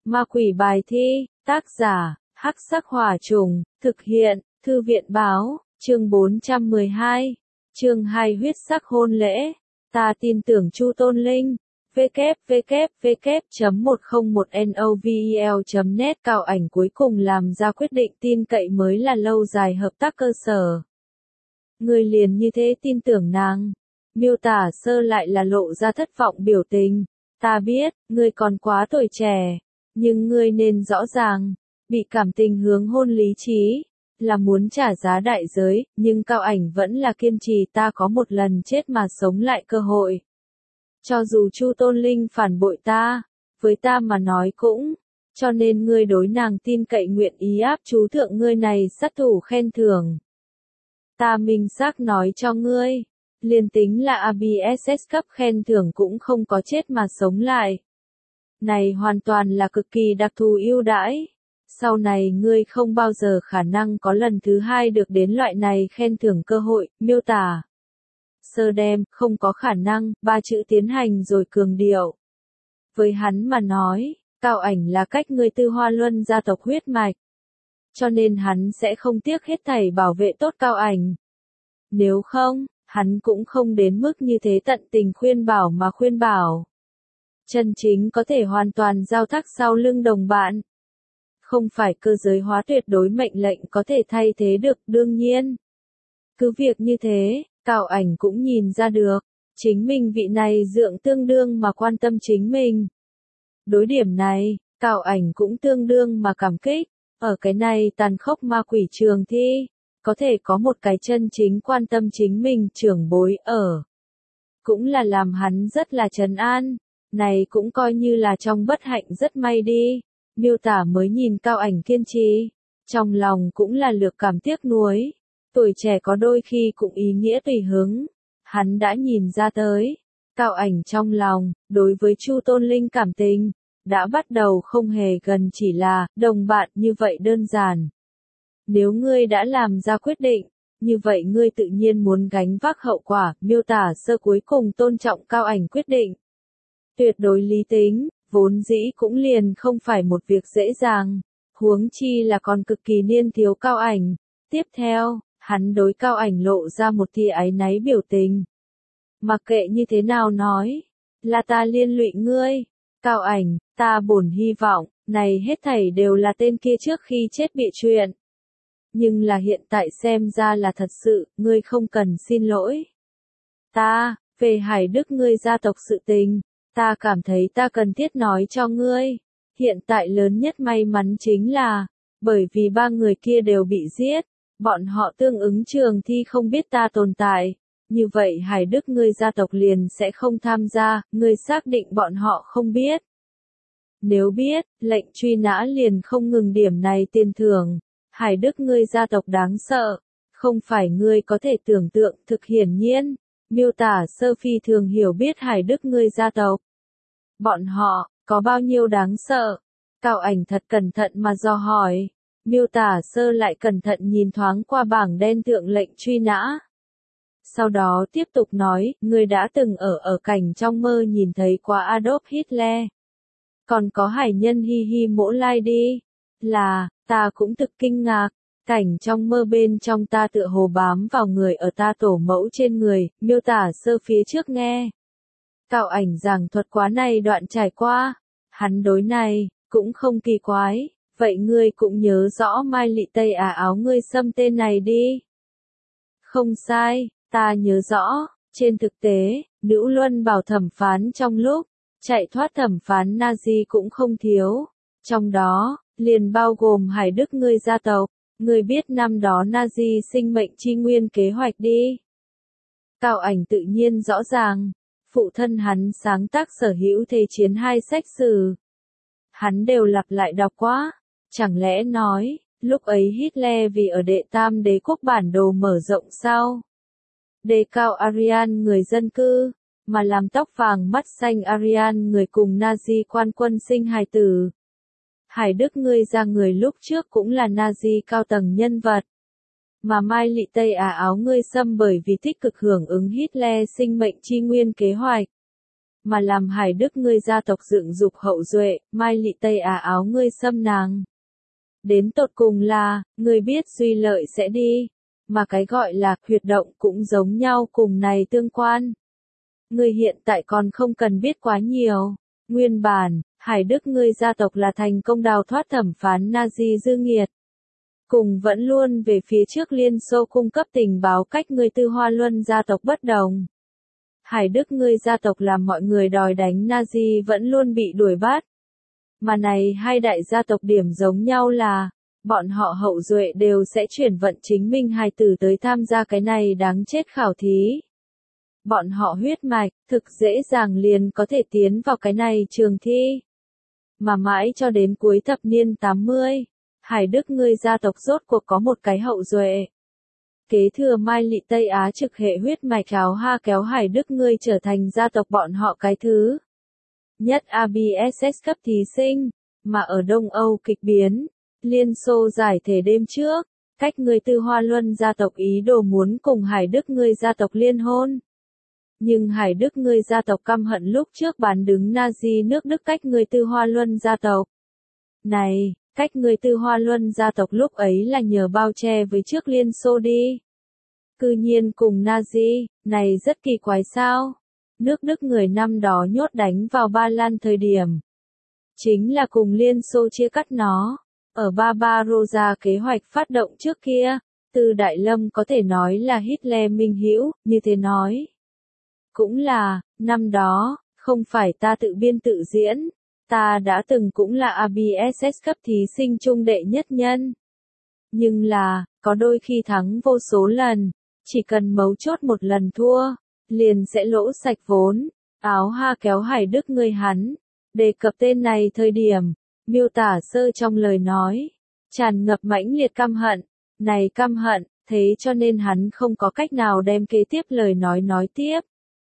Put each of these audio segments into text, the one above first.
Ma quỷ bài thi, tác giả, Hắc Sắc Hỏa Trùng, thực hiện, Thư viện Báo, chương 412, chương 2 huyết sắc hôn lễ, ta tin tưởng Chu Tôn Linh, www.101novel.net. Cao Ảnh cuối cùng làm ra quyết định tin cậy mới là lâu dài hợp tác cơ sở. Ngươi liền như thế tin tưởng nàng. Miêu Tả Sơ lại là lộ ra thất vọng biểu tình. Ta biết, ngươi còn quá tuổi trẻ, nhưng ngươi nên rõ ràng, bị cảm tình hướng hôn lý trí, là muốn trả giá đại giới, nhưng Cao Ảnh vẫn là kiên trì ta có một lần chết mà sống lại cơ hội. Cho dù Chu Tôn Linh phản bội ta, với ta mà nói cũng, cho nên ngươi đối nàng tin cậy nguyện ý áp chú thượng ngươi này sát thủ khen thưởng. Ta minh xác nói cho ngươi, liền tính là ABSS cấp khen thưởng cũng không có chết mà sống lại. Này hoàn toàn là cực kỳ đặc thù ưu đãi. Sau này ngươi không bao giờ khả năng có lần thứ hai được đến loại này khen thưởng cơ hội. Miêu Tả Sơ đem, không có khả năng, 3 chữ tiến hành rồi cường điệu. Với hắn mà nói, Cao Ảnh là cách người Tư Hoa Luân gia tộc huyết mạch. Cho nên hắn sẽ không tiếc hết thảy bảo vệ tốt Cao Ảnh. Nếu không, hắn cũng không đến mức như thế tận tình khuyên bảo mà khuyên bảo. Chân chính có thể hoàn toàn giao thác sau lưng đồng bạn. Không phải cơ giới hóa tuyệt đối mệnh lệnh có thể thay thế được, đương nhiên. Cứ việc như thế, Cao Ảnh cũng nhìn ra được, chính mình vị này dượng tương đương mà quan tâm chính mình. Đối điểm này, Cao Ảnh cũng tương đương mà cảm kích, ở cái này tàn khốc ma quỷ trường thi, có thể có một cái chân chính quan tâm chính mình trưởng bối ở. Cũng là làm hắn rất là trấn an, này cũng coi như là trong bất hạnh rất may đi. Miêu Tả mới nhìn Cao Ảnh kiên trì, trong lòng cũng là lược cảm tiếc nuối. Tuổi trẻ có đôi khi cũng ý nghĩa tùy hứng. Hắn đã nhìn ra tới, Cao Ảnh trong lòng, đối với Chu Tôn Linh cảm tình, đã bắt đầu không hề gần chỉ là đồng bạn như vậy đơn giản. Nếu ngươi đã làm ra quyết định, như vậy ngươi tự nhiên muốn gánh vác hậu quả. Miêu Tả Sơ cuối cùng tôn trọng Cao Ảnh quyết định. Tuyệt đối lý tính, vốn dĩ cũng liền không phải một việc dễ dàng, huống chi là còn cực kỳ niên thiếu Cao Ảnh. Tiếp theo, hắn đối Cao Ảnh lộ ra một tia áy náy biểu tình. Mặc kệ như thế nào nói, là ta liên lụy ngươi, Cao Ảnh, ta bổn hy vọng, này hết thảy đều là tên kia trước khi chết bị chuyện. Nhưng là hiện tại xem ra là thật sự, ngươi không cần xin lỗi. Ta, về Hải Đức ngươi gia tộc sự tình, ta cảm thấy ta cần thiết nói cho ngươi. Hiện tại lớn nhất may mắn chính là, bởi vì 3 người kia đều bị giết, bọn họ tương ứng trường thi không biết ta tồn tại. Như vậy Hải Đức ngươi gia tộc liền sẽ không tham gia, ngươi xác định bọn họ không biết. Nếu biết, lệnh truy nã liền không ngừng điểm này tiền thưởng. Hải Đức ngươi gia tộc đáng sợ, không phải ngươi có thể tưởng tượng. Thực hiển nhiên, Miêu Tả Sơ phi thường hiểu biết Hải Đức ngươi gia tộc. Bọn họ, có bao nhiêu đáng sợ? Cao Ảnh thật cẩn thận mà dò hỏi. Miêu Tả Sơ lại cẩn thận nhìn thoáng qua bảng đen thượng lệnh truy nã. Sau đó tiếp tục nói, ngươi đã từng ở cảnh trong mơ nhìn thấy qua Adolf Hitler. Còn có hải nhân Hi Hi Mỗ Lai đi. Là, ta cũng thực kinh ngạc. Cảnh trong mơ bên trong ta tựa hồ bám vào người ở ta tổ mẫu trên người. Miêu Tả Sơ phía trước nghe. Cao Ảnh giảng thuật quá này đoạn trải qua. Hắn đối này, cũng không kỳ quái. Vậy ngươi cũng nhớ rõ Mai Lị Tây áo ngươi xâm tên này đi. Không sai, ta nhớ rõ. Trên thực tế, Nữ Luân Bảo thẩm phán trong lúc chạy thoát thẩm phán Nazi cũng không thiếu. Trong đó, liền bao gồm Hải Đức ngươi gia tộc. Ngươi biết năm đó Nazi sinh mệnh chi nguyên kế hoạch đi. Cao Ảnh tự nhiên rõ ràng. Phụ thân hắn sáng tác Sở Hữu Thế Chiến 2 sách sử. Hắn đều lặp lại đọc quá. Chẳng lẽ nói, lúc ấy Hitler vì ở đệ tam đế quốc bản đồ mở rộng sao? Đề cao Aryan người dân cư, mà làm tóc vàng mắt xanh Aryan người cùng Nazi quan quân sinh hài tử. Hải Đức ngươi ra người lúc trước cũng là Nazi cao tầng nhân vật. Mà Mai Lị Tây áo ngươi xâm bởi vì tích cực hưởng ứng Hitler sinh mệnh chi nguyên kế hoạch. mà làm Hải Đức ngươi gia tộc dựng dục hậu duệ, mai lị Tây Á áo ngươi xâm nàng. Đến tột cùng là, ngươi biết duy lợi sẽ đi, mà cái gọi là huyệt động cũng giống nhau cùng này tương quan. Ngươi hiện tại còn không cần biết quá nhiều. Nguyên bản, Hải Đức ngươi gia tộc là thành công đào thoát thẩm phán Nazi dư nghiệt. Cùng vẫn luôn về phía trước Liên Xô cung cấp tình báo cách ngươi Tư Hoa Luân gia tộc bất đồng. Hải Đức ngươi gia tộc làm mọi người đòi đánh Nazi vẫn luôn bị đuổi bắt. Mà này hai đại gia tộc điểm giống nhau là, bọn họ hậu duệ đều sẽ chuyển vận chính mình hài tử tới tham gia cái này đáng chết khảo thí. Bọn họ huyết mạch, thực dễ dàng liền có thể tiến vào cái này trường thi. Mà mãi cho đến cuối thập niên 80, Hải Đức ngươi gia tộc rốt cuộc có một cái hậu duệ. Kế thừa mai lị Tây Á trực hệ huyết mạch kéo Hải Đức ngươi trở thành gia tộc bọn họ cái thứ nhất ABSS cấp thí sinh, mà ở Đông Âu kịch biến, Liên Xô giải thể đêm trước, cách ngươi Tư Hoa Luân gia tộc ý đồ muốn cùng Hải Đức ngươi gia tộc liên hôn. Nhưng Hải Đức ngươi gia tộc căm hận lúc trước bán đứng Nazi nước Đức cách ngươi Tư Hoa Luân gia tộc. Này, cách ngươi Tư Hoa Luân gia tộc lúc ấy là nhờ bao che với trước Liên Xô đi. Cư nhiên cùng Nazi, này rất kỳ quái sao? Nước Đức người năm đó nhốt đánh vào Ba Lan thời điểm. Chính là cùng Liên Xô chia cắt nó. Ở Barbarossa kế hoạch phát động trước kia, Từ Đại Lâm có thể nói là Hitler minh hữu, như thế nói. Cũng là, năm đó, không phải ta tự biên tự diễn, ta đã từng cũng là ABSS cấp thí sinh trung đệ nhất nhân. Nhưng là, có đôi khi thắng vô số lần, chỉ cần mấu chốt một lần thua, liền sẽ lỗ sạch vốn. Áo ha kéo Hải Đức ngươi hắn, đề cập tên này thời điểm, miêu tả sơ trong lời nói, tràn ngập mãnh liệt căm hận, này căm hận, thế cho nên hắn không có cách nào đem kế tiếp lời nói tiếp.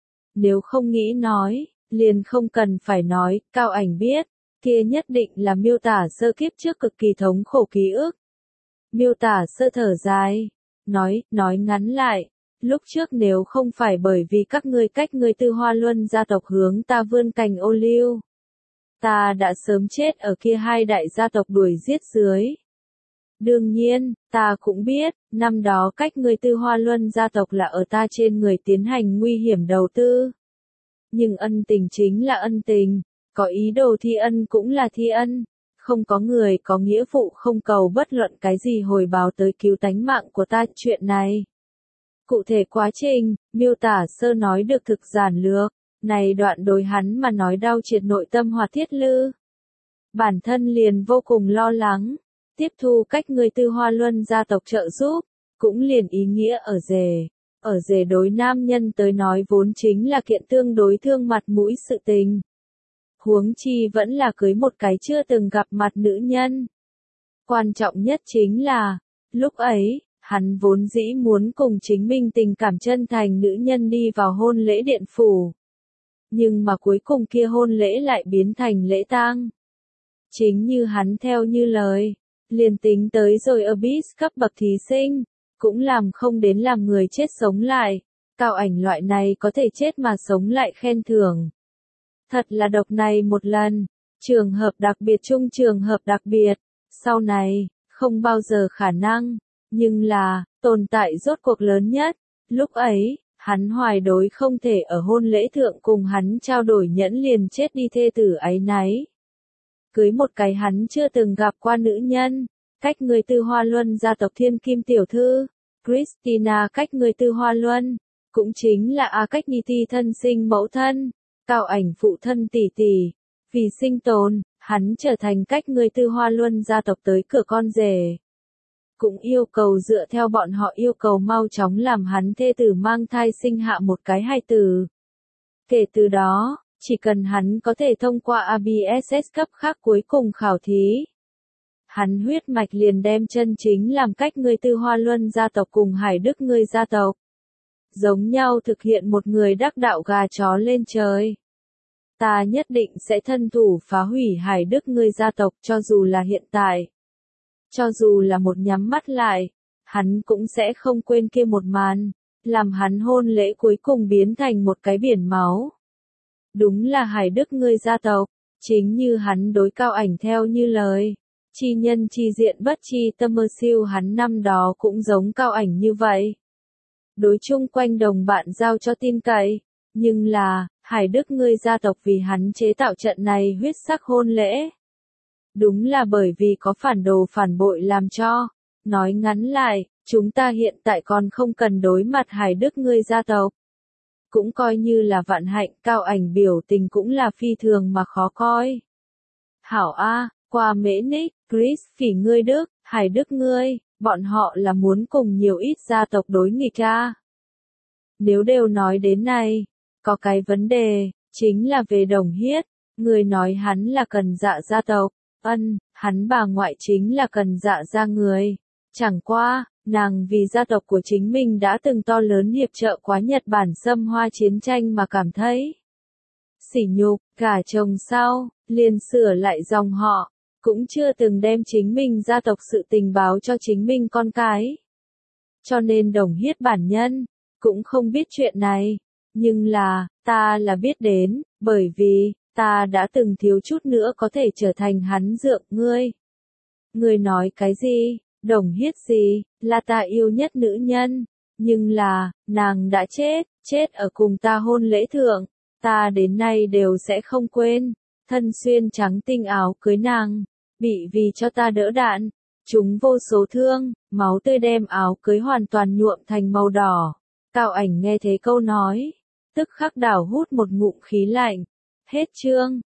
Nếu không nghĩ nói, liền không cần phải nói, Cao Ảnh biết, kia nhất định là miêu tả sơ kiếp trước cực kỳ thống khổ ký ức. Miêu tả sơ thở dài, nói ngắn lại, lúc trước nếu không phải bởi vì các ngươi cách ngươi Tư Hoa Luân gia tộc hướng ta vươn cành ô liu, ta đã sớm chết ở kia hai đại gia tộc đuổi giết dưới. Đương nhiên, ta cũng biết, năm đó cách ngươi Tư Hoa Luân gia tộc là ở ta trên người tiến hành nguy hiểm đầu tư. Nhưng ân tình chính là ân tình, có ý đồ thi ân cũng là thi ân, không có người có nghĩa vụ không cầu bất luận cái gì hồi báo tới cứu tánh mạng của ta chuyện này. Cụ thể quá trình, miêu tả sơ nói được thực giản lược, này đoạn đối hắn mà nói đau triệt nội tâm Hoạt Thiết Lư. Bản thân liền vô cùng lo lắng, tiếp thu cách người Tư Hoa Luân gia tộc trợ giúp, cũng liền ý nghĩa ở rể đối nam nhân tới nói vốn chính là kiện tương đối thương mặt mũi sự tình. Huống chi vẫn là cưới một cái chưa từng gặp mặt nữ nhân. Quan trọng nhất chính là, lúc ấy, hắn vốn dĩ muốn cùng chính mình tình cảm chân thành nữ nhân đi vào hôn lễ điện phủ. Nhưng mà cuối cùng kia hôn lễ lại biến thành lễ tang. Chính như hắn theo như lời, liền tính tới rồi ở bis cấp bậc thí sinh, cũng làm không đến làm người chết sống lại. Cao Ảnh loại này có thể chết mà sống lại khen thưởng. Thật là độc này một lần, trường hợp đặc biệt chung trường hợp đặc biệt, sau này, không bao giờ khả năng, nhưng là, tồn tại rốt cuộc lớn nhất, lúc ấy, hắn hoài đối không thể ở hôn lễ thượng cùng hắn trao đổi nhẫn liền chết đi thê tử áy náy. Cưới một cái hắn chưa từng gặp qua nữ nhân, cách người Tư Hoa Luân gia tộc Thiên Kim tiểu thư, Christina cách người Tư Hoa Luân, cũng chính là A cách Nhi Ti thân sinh mẫu thân. Cao Ảnh phụ thân tỷ tỷ, vì sinh tồn, hắn trở thành cách người Tư Hoa Luân gia tộc tới cửa con rể. Cũng yêu cầu dựa theo bọn họ yêu cầu mau chóng làm hắn thê tử mang thai sinh hạ một cái hài tử. Kể từ đó, chỉ cần hắn có thể thông qua ABSS cấp khác cuối cùng khảo thí. Hắn huyết mạch liền đem chân chính làm cách người Tư Hoa Luân gia tộc cùng Hải Đức người gia tộc. Giống nhau thực hiện một người đắc đạo gà chó lên trời. Ta nhất định sẽ thân thủ phá hủy Hải Đức người gia tộc cho dù là hiện tại. Cho dù là một nhắm mắt lại, hắn cũng sẽ không quên kia một màn, làm hắn hôn lễ cuối cùng biến thành một cái biển máu. Đúng là Hải Đức ngươi gia tộc, chính như hắn đối Cao Ảnh theo như lời. Chi nhân chi diện bất chi tâm mơ siêu hắn năm đó cũng giống Cao Ảnh như vậy. Đối chung quanh đồng bạn giao cho tin cậy, nhưng là, Hải Đức ngươi gia tộc vì hắn chế tạo trận này huyết sắc hôn lễ. Đúng là bởi vì có phản đồ phản bội làm cho. Nói ngắn lại, chúng ta hiện tại còn không cần đối mặt Hải Đức ngươi gia tộc. Cũng coi như là vạn hạnh, Cao Ảnh biểu tình cũng là phi thường mà khó coi. Hảo A, qua Mễ Ních, Chris, Phỉ ngươi Đức, Hải Đức ngươi, bọn họ là muốn cùng nhiều ít gia tộc đối nghịch A. Nếu đều nói đến này, có cái vấn đề, chính là về Đồng Hiết, người nói hắn là Cần Dạ gia tộc, hắn bà ngoại chính là Cần Dạ gia người. Chẳng qua, nàng vì gia tộc của chính mình đã từng to lớn hiệp trợ quá Nhật Bản xâm hoa chiến tranh mà cảm thấy sỉ nhục, cả chồng sau, liền sửa lại dòng họ, cũng chưa từng đem chính mình gia tộc sự tình báo cho chính mình con cái. Cho nên Đồng Hiết bản nhân, cũng không biết chuyện này, nhưng là, ta là biết đến, bởi vì, ta đã từng thiếu chút nữa có thể trở thành hắn dượng ngươi. Ngươi nói cái gì? Đồng Hiết gì, là ta yêu nhất nữ nhân, nhưng là, nàng đã chết ở cùng ta hôn lễ thượng, ta đến nay đều sẽ không quên, thân xuyên trắng tinh áo cưới nàng, bị vì cho ta đỡ đạn, chúng vô số thương, máu tươi đem áo cưới hoàn toàn nhuộm thành màu đỏ. Cao Ảnh nghe thấy câu nói, tức khắc đảo hút một ngụm khí lạnh, hết chương.